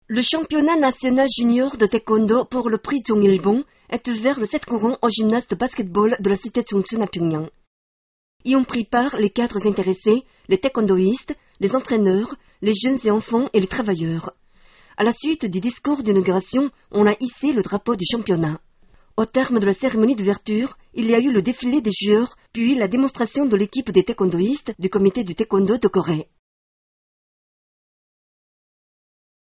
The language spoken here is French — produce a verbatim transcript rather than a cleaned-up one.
Le championnat national junior de taekwondo pour le prix Jongilbong est ouvert le sept courant aux gymnastes de basketball de la cité Chungcheon à Pyongyang. Y ont pris part les cadres intéressés, les taekwondoïstes, les entraîneurs, les jeunes et enfants et les travailleurs. À la suite du discours d'inauguration, on a hissé le drapeau du championnat. Au terme de la cérémonie d'ouverture, il y a eu le défilé des joueurs, puis la démonstration de l'équipe des taekwondoïstes du comité du taekwondo de Corée.